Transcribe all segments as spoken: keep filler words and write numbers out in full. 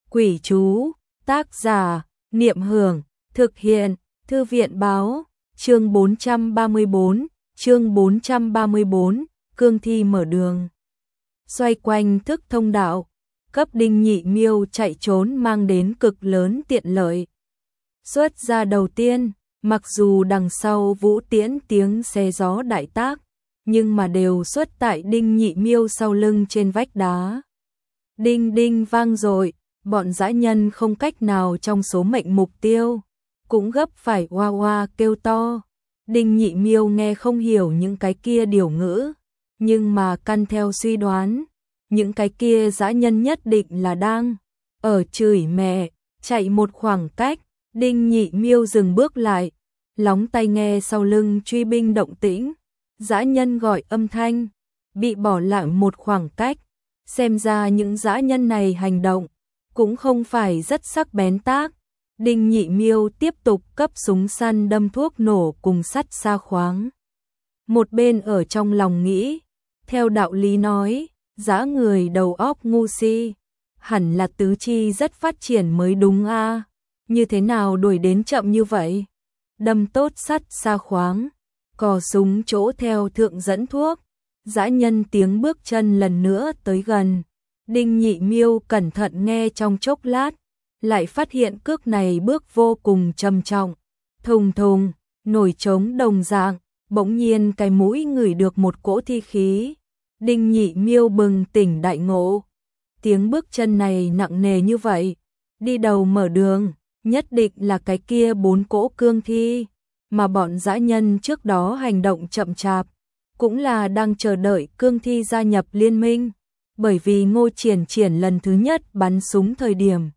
Quỷ chú, tác giả, Niệm Hưởng, thực hiện, Thư viện báo, chương bốn trăm ba mươi bốn, chương bốn trăm ba mươi bốn, cương thi mở đường. Xoay quanh thức thông đạo, cấp Đinh Nhị Miêu chạy trốn mang đến cực lớn tiện lợi. Xuất ra đầu tiên, mặc dù đằng sau vũ tiễn tiếng xé gió đại tác, nhưng mà đều xuất tại Đinh Nhị Miêu sau lưng trên vách đá. Đinh đinh vang dội, bọn dã nhân không cách nào trong số mệnh mục tiêu, cũng gấp phải oa oa kêu to. Đinh Nhị Miêu nghe không hiểu những cái kia điều ngữ, nhưng mà căn theo suy đoán, những cái kia dã nhân nhất định là đang ở chửi mẹ. Chạy một khoảng cách, Đinh Nhị Miêu dừng bước lại, lóng tay nghe sau lưng truy binh động tĩnh, dã nhân gọi âm thanh, bị bỏ lại một khoảng cách. Xem ra những dã nhân này hành động cũng không phải rất sắc bén tác. Đinh Nhị Miêu tiếp tục cấp súng săn đâm thuốc nổ cùng sắt xa khoáng. Một bên ở trong lòng nghĩ, theo đạo lý nói, dã người đầu óc ngu si, hẳn là tứ chi rất phát triển mới đúng a, như thế nào đuổi đến chậm như vậy? Đâm tốt sắt xa khoáng, cò súng chỗ theo thượng dẫn thuốc, dã nhân tiếng bước chân lần nữa tới gần. Đinh Nhị Miêu cẩn thận nghe trong chốc lát, lại phát hiện cước này bước vô cùng trầm trọng. Thùng thùng, nổi trống đồng dạng, bỗng nhiên cái mũi ngửi được một cỗ thi khí. Đinh Nhị Miêu bừng tỉnh đại ngộ. Tiếng bước chân này nặng nề như vậy, đi đầu mở đường, nhất định là cái kia bốn cỗ cương thi, mà bọn dã nhân trước đó hành động chậm chạp, cũng là đang chờ đợi cương thi gia nhập liên minh. Bởi vì Ngô Triển Triển lần thứ nhất bắn súng thời điểm,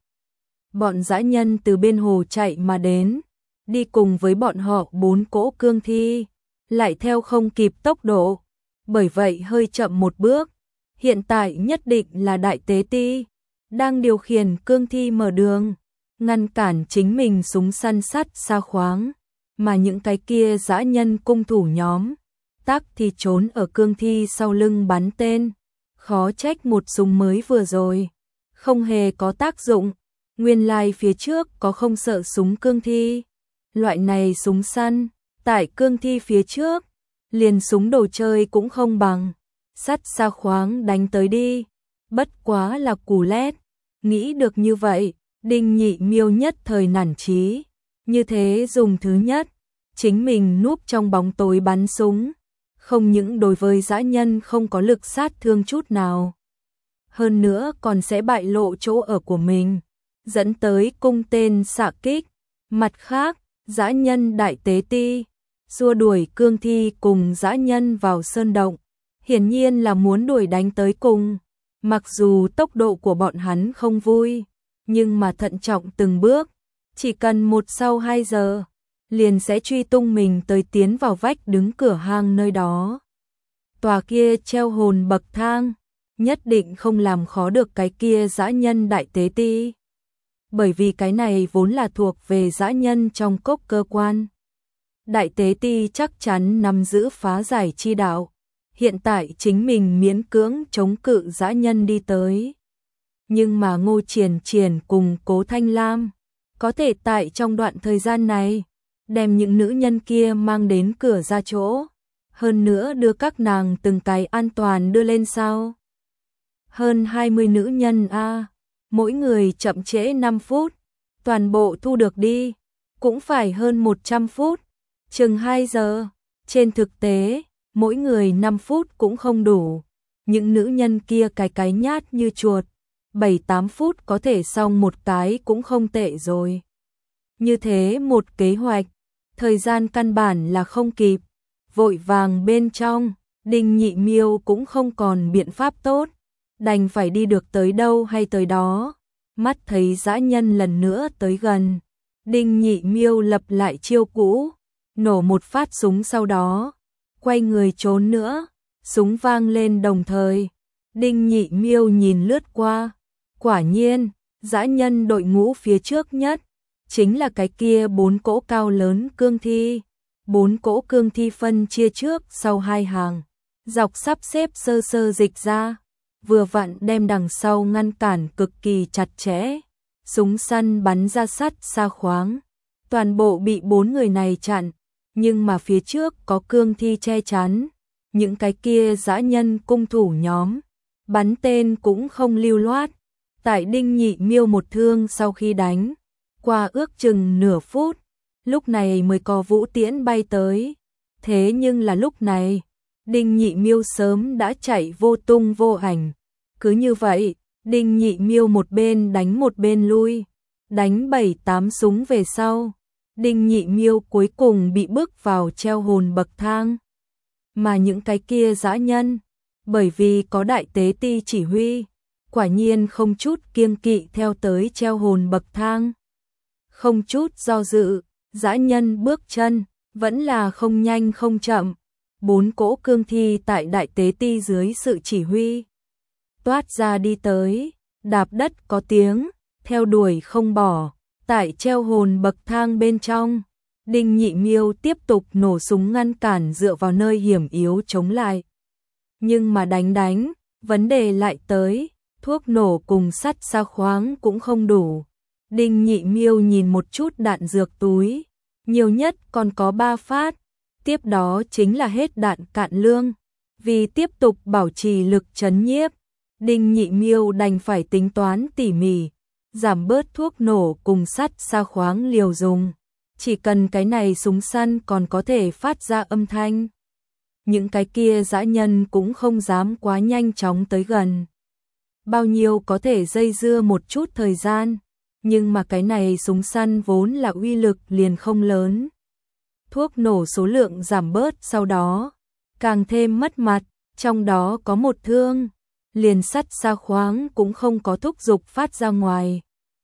bọn dã nhân từ bên hồ chạy mà đến, đi cùng với bọn họ bốn cỗ cương thi, lại theo không kịp tốc độ, bởi vậy hơi chậm một bước. Hiện tại nhất định là Đại Tế Ti đang điều khiển cương thi mở đường, ngăn cản chính mình súng săn sắt xa khoáng, mà những cái kia dã nhân cung thủ nhóm tác thì trốn ở cương thi sau lưng bắn tên. Khó trách một súng mới vừa rồi không hề có tác dụng, nguyên lai phía trước có không sợ súng cương thi. Loại này súng săn, tại cương thi phía trước, liền súng đồ chơi cũng không bằng. Sắt xa khoáng đánh tới đi, bất quá là củ lét. Nghĩ được như vậy, Đinh Nhị Miêu nhất thời nản chí. Như thế dùng thứ nhất, chính mình núp trong bóng tối bắn súng, không những đối với dã nhân không có lực sát thương chút nào, hơn nữa còn sẽ bại lộ chỗ ở của mình, dẫn tới cung tên xạ kích. Mặt khác, dã nhân Đại Tế Ti xua đuổi cương thi cùng dã nhân vào sơn động, hiển nhiên là muốn đuổi đánh tới cùng. Mặc dù tốc độ của bọn hắn không vui, nhưng mà thận trọng từng bước, chỉ cần một sau hai giờ liền sẽ truy tung mình tới tiến vào vách đứng cửa hang nơi đó. Tòa kia treo hồn bậc thang, nhất định không làm khó được cái kia dã nhân Đại Tế Ti. Bởi vì cái này vốn là thuộc về dã nhân trong cốc cơ quan. Đại Tế Ti chắc chắn nắm giữ phá giải chi đạo, hiện tại chính mình miễn cưỡng chống cự dã nhân đi tới. Nhưng mà Ngô Triển Triển cùng Cố Thanh Lam có thể tại trong đoạn thời gian này đem những nữ nhân kia mang đến cửa ra chỗ, hơn nữa đưa các nàng từng cái an toàn đưa lên sao? Hơn hai mươi nữ nhân a, à, mỗi người chậm trễ năm phút, toàn bộ thu được đi, cũng phải hơn một trăm phút, chừng hai giờ. Trên thực tế, mỗi người năm phút cũng không đủ. Những nữ nhân kia cái cái nhát như chuột, bảy tám phút có thể xong một cái cũng không tệ rồi. Như thế một kế hoạch, thời gian căn bản là không kịp. Vội vàng bên trong, Đinh Nhị Miêu cũng không còn biện pháp tốt, đành phải đi được tới đâu hay tới đó. Mắt thấy dã nhân lần nữa tới gần, Đinh Nhị Miêu lập lại chiêu cũ, nổ một phát súng, sau đó quay người trốn nữa. Súng vang lên đồng thời, Đinh Nhị Miêu nhìn lướt qua, quả nhiên dã nhân đội ngũ phía trước nhất chính là cái kia bốn cỗ cao lớn cương thi. Bốn cỗ cương thi phân chia trước sau hai hàng, dọc sắp xếp sơ sơ dịch ra, vừa vặn đem đằng sau ngăn cản cực kỳ chặt chẽ. súng săn bắn ra sắt xa khoáng. Toàn bộ bị bốn người này chặn, nhưng mà phía trước có cương thi che chắn. Những cái kia dã nhân cung thủ nhóm, bắn tên cũng không lưu loát. Tại Đinh Nhị Miêu một thương sau khi đánh, qua ước chừng nửa phút, lúc này mới có vũ tiễn bay tới. Thế nhưng là lúc này, Đinh Nhị Miêu sớm đã chạy vô tung vô ảnh. Cứ như vậy, Đinh Nhị Miêu một bên đánh một bên lui, đánh bảy tám súng về sau. Đinh Nhị Miêu cuối cùng bị bước vào treo hồn bậc thang. Mà những cái kia dã nhân, bởi vì có đại tế ti chỉ huy, quả nhiên không chút kiêng kỵ theo tới treo hồn bậc thang. Không chút do dự, dã nhân bước chân, vẫn là không nhanh không chậm. Bốn cỗ cương thi tại đại tế ti dưới sự chỉ huy toát ra đi tới, đạp đất có tiếng, theo đuổi không bỏ. Tại treo hồn bậc thang bên trong, Đinh Nhị Miêu tiếp tục nổ súng ngăn cản dựa vào nơi hiểm yếu chống lại. Nhưng mà đánh đánh, vấn đề lại tới, thuốc nổ cùng sắt xa khoáng cũng không đủ. Đinh Nhị Miêu nhìn một chút đạn dược túi, nhiều nhất còn có ba phát, tiếp đó chính là hết đạn cạn lương. Vì tiếp tục bảo trì lực trấn nhiếp, Đinh Nhị Miêu đành phải tính toán tỉ mỉ, giảm bớt thuốc nổ cùng sắt xa khoáng liều dùng. Chỉ cần cái này súng săn còn có thể phát ra âm thanh, những cái kia dã nhân cũng không dám quá nhanh chóng tới gần. Bao nhiêu có thể dây dưa một chút thời gian, nhưng mà cái này súng săn vốn là uy lực liền không lớn. Thuốc nổ số lượng giảm bớt sau đó, càng thêm mất mặt, trong đó có một thương, liền sắt xa khoáng cũng không có thúc giục phát ra ngoài.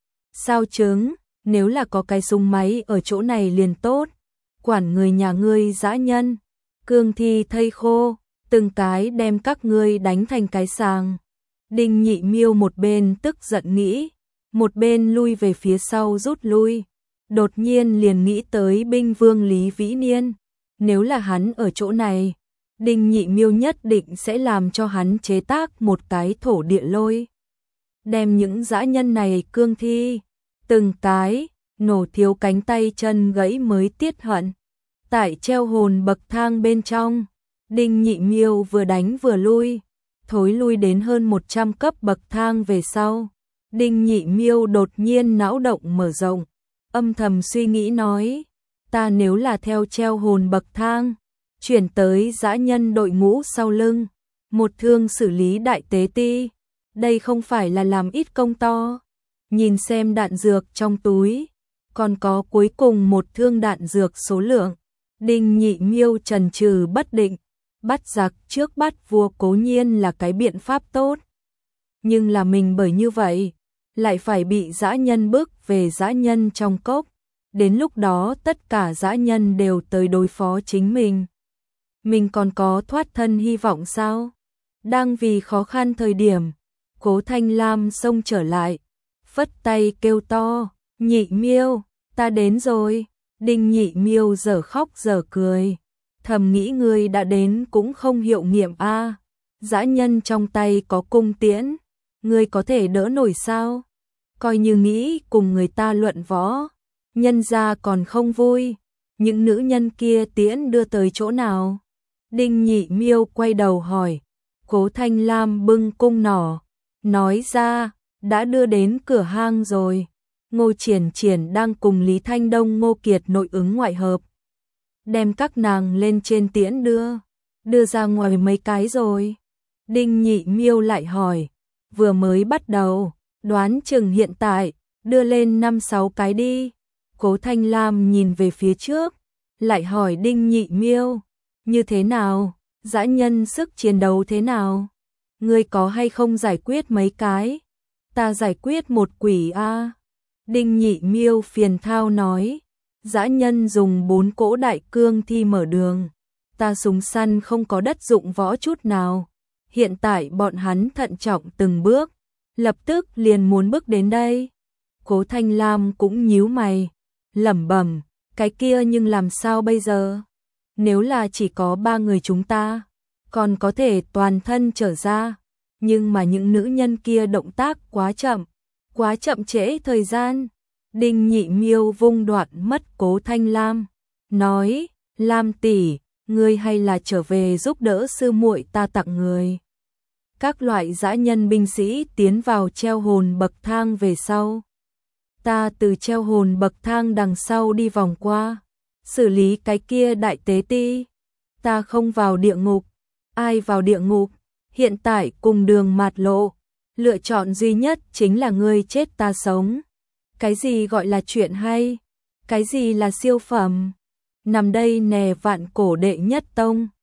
Sao chứng, nếu là có cái súng máy ở chỗ này liền tốt, quản người nhà ngươi dã nhân, cương thi thây khô, từng cái đem các ngươi đánh thành cái sàng. Đinh Nhị Miêu một bên tức giận nghĩ, một bên lui về phía sau rút lui. Đột nhiên liền nghĩ tới binh vương Lý Vĩ Niên, nếu là hắn ở chỗ này, Đinh Nhị Miêu nhất định sẽ làm cho hắn chế tác một cái thổ địa lôi, đem những dã nhân này cương thi, từng cái, nổ thiếu cánh tay chân gãy mới tiết hận. Tại treo hồn bậc thang bên trong, Đinh Nhị Miêu vừa đánh vừa lui, thối lui đến hơn một trăm cấp bậc thang về sau. Đinh Nhị Miêu đột nhiên não động mở rộng, âm thầm suy nghĩ nói, ta nếu là theo treo hồn bậc thang, chuyển tới dã nhân đội ngũ sau lưng, một thương xử lý đại tế ti, đây không phải là làm ít công to. Nhìn xem đạn dược trong túi, còn có cuối cùng một thương đạn dược số lượng, Đinh Nhị Miêu chần chừ bất định. Bắt giặc trước bắt vua cố nhiên là cái biện pháp tốt, nhưng là mình bởi như vậy lại phải bị dã nhân bức về dã nhân trong cốc, đến lúc đó tất cả dã nhân đều tới đối phó chính mình, mình còn có thoát thân hy vọng sao? Đang vì khó khăn thời điểm, Cố Thanh Lam xông trở lại, phất tay kêu to, Nhị Miêu, ta đến rồi. Đinh Nhị Miêu dở khóc dở cười, thầm nghĩ ngươi đã đến cũng không hiệu nghiệm a, dã nhân trong tay có cung tiễn, ngươi có thể đỡ nổi sao? Coi như nghĩ cùng người ta luận võ, nhân gia còn không vui, những nữ nhân kia tiễn đưa tới chỗ nào? Đinh Nhị Miêu quay đầu hỏi, Cố Thanh Lam bưng cung nỏ, nói ra, đã đưa đến cửa hang rồi. Ngô Triển Triển đang cùng Lý Thanh Đông Ngô Kiệt nội ứng ngoại hợp, đem các nàng lên trên tiễn đưa, đưa ra ngoài mấy cái rồi. Đinh Nhị Miêu lại hỏi, vừa mới bắt đầu, đoán chừng hiện tại, đưa lên năm sáu cái đi. Cố Thanh Lam nhìn về phía trước, lại hỏi Đinh Nhị Miêu, như thế nào, dã nhân sức chiến đấu thế nào? Ngươi có hay không giải quyết mấy cái? Ta giải quyết một quỷ a. Đinh Nhị Miêu phiền thao nói, dã nhân dùng bốn cỗ đại cương thi mở đường, ta súng săn không có đất dụng võ chút nào, hiện tại bọn hắn thận trọng từng bước, lập tức liền muốn bước đến đây. Cố Thanh Lam cũng nhíu mày, lẩm bẩm, cái kia nhưng làm sao bây giờ? Nếu là chỉ có ba người chúng ta, còn có thể toàn thân trở ra, nhưng mà những nữ nhân kia động tác quá chậm, quá chậm trễ thời gian. Đinh Nhị Miêu vung đoạt mất Cố Thanh Lam, nói, Lam tỷ, ngươi hay là trở về giúp đỡ sư muội ta tặng người. Các loại dã nhân binh sĩ tiến vào treo hồn bậc thang về sau. Ta từ treo hồn bậc thang đằng sau đi vòng qua, xử lý cái kia đại tế ti. Ta không vào địa ngục, ai vào địa ngục, hiện tại cùng đường mạt lộ, lựa chọn duy nhất chính là ngươi chết ta sống. Cái gì gọi là chuyện hay, cái gì là siêu phẩm, nằm đây nè vạn cổ đệ nhất tông.